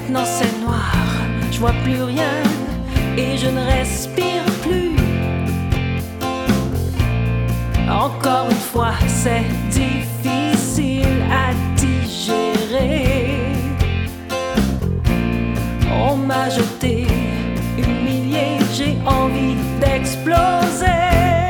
Maintenant c'est noir, je vois plus rien et je ne respire plus. Encore une fois, c'est difficile à digérer. On m'a jeté, humilié, j'ai envie d'exploser.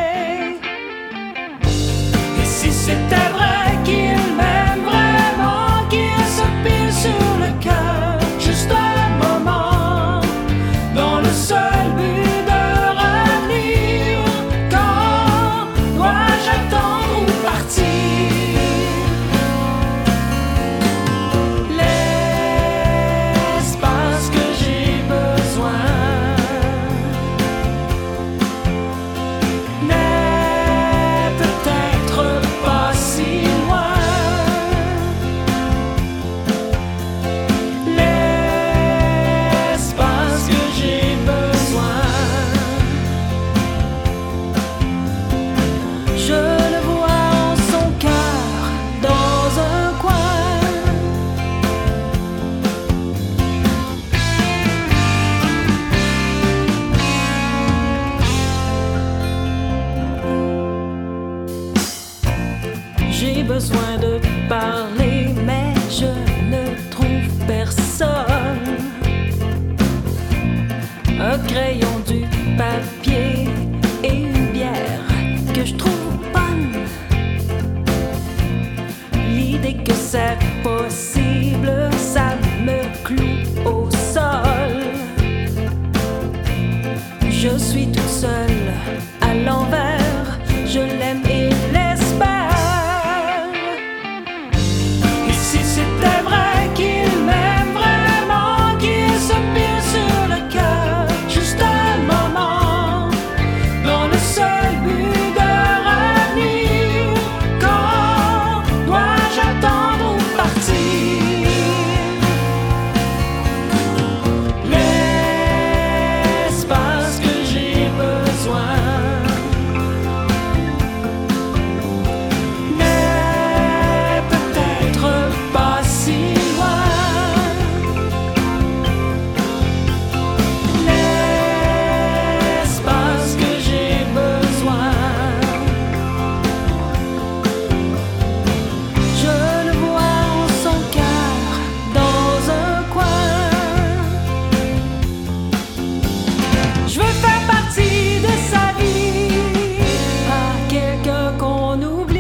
Et si c'était vrai qu'il m'aime vraiment, qu'il se pile sur le cœur, juste un moment, dans le seul but de revenir, quand dois-je attendre ou partir? L'espace que j'ai besoin n'est peut-être pas si loin. L'espace que j'ai besoin, je le vois en son cœur dans un coin. J'ai besoin de parler, mais je ne trouve personne. Un crayon, du papier et une bière que je trouve bonne. L'idée que c'est possible, ça me cloue au sol. Je suis toute seule à l'envers, je l'aime et l'espère. Et si c'était vrai qu'il m'aime vraiment, qu'il se pile sur le cœur, juste un moment, dans le seul but de revenir, quand dois-je attendre ou partir? L'espace que j'ai besoin n'est peut-être pas si loin. L'espace que j'ai besoin, je le vois en son cœur dans un coin. Je veux faire partie de sa vie, pas quelqu'un qu'on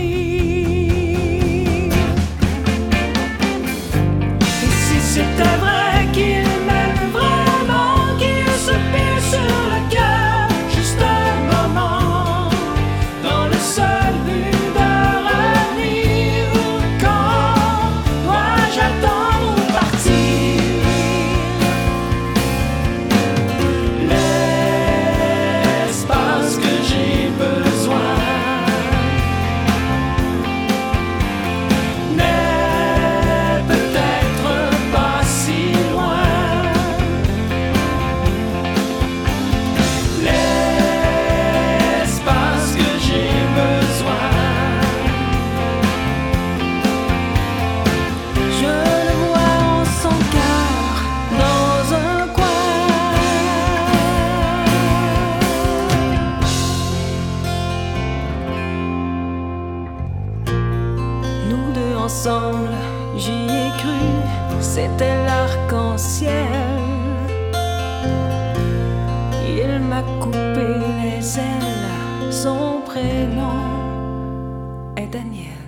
oublie. Et si c'était vrai qu'il m'aime vraiment, qu'il se pile sur le cœur, juste un moment, dans le seul but de revenir, quand dois-je attendre ou partir? L'espace que j'ai besoin n'est peut-être pas si loin. L'espace que j'ai besoin, je le vois en son cœur dans un coin. Nous deux ensemble, j'y ai cru, c'était l'arc-en-ciel. Il m'a coupé les ailes, son prénom est Daniel.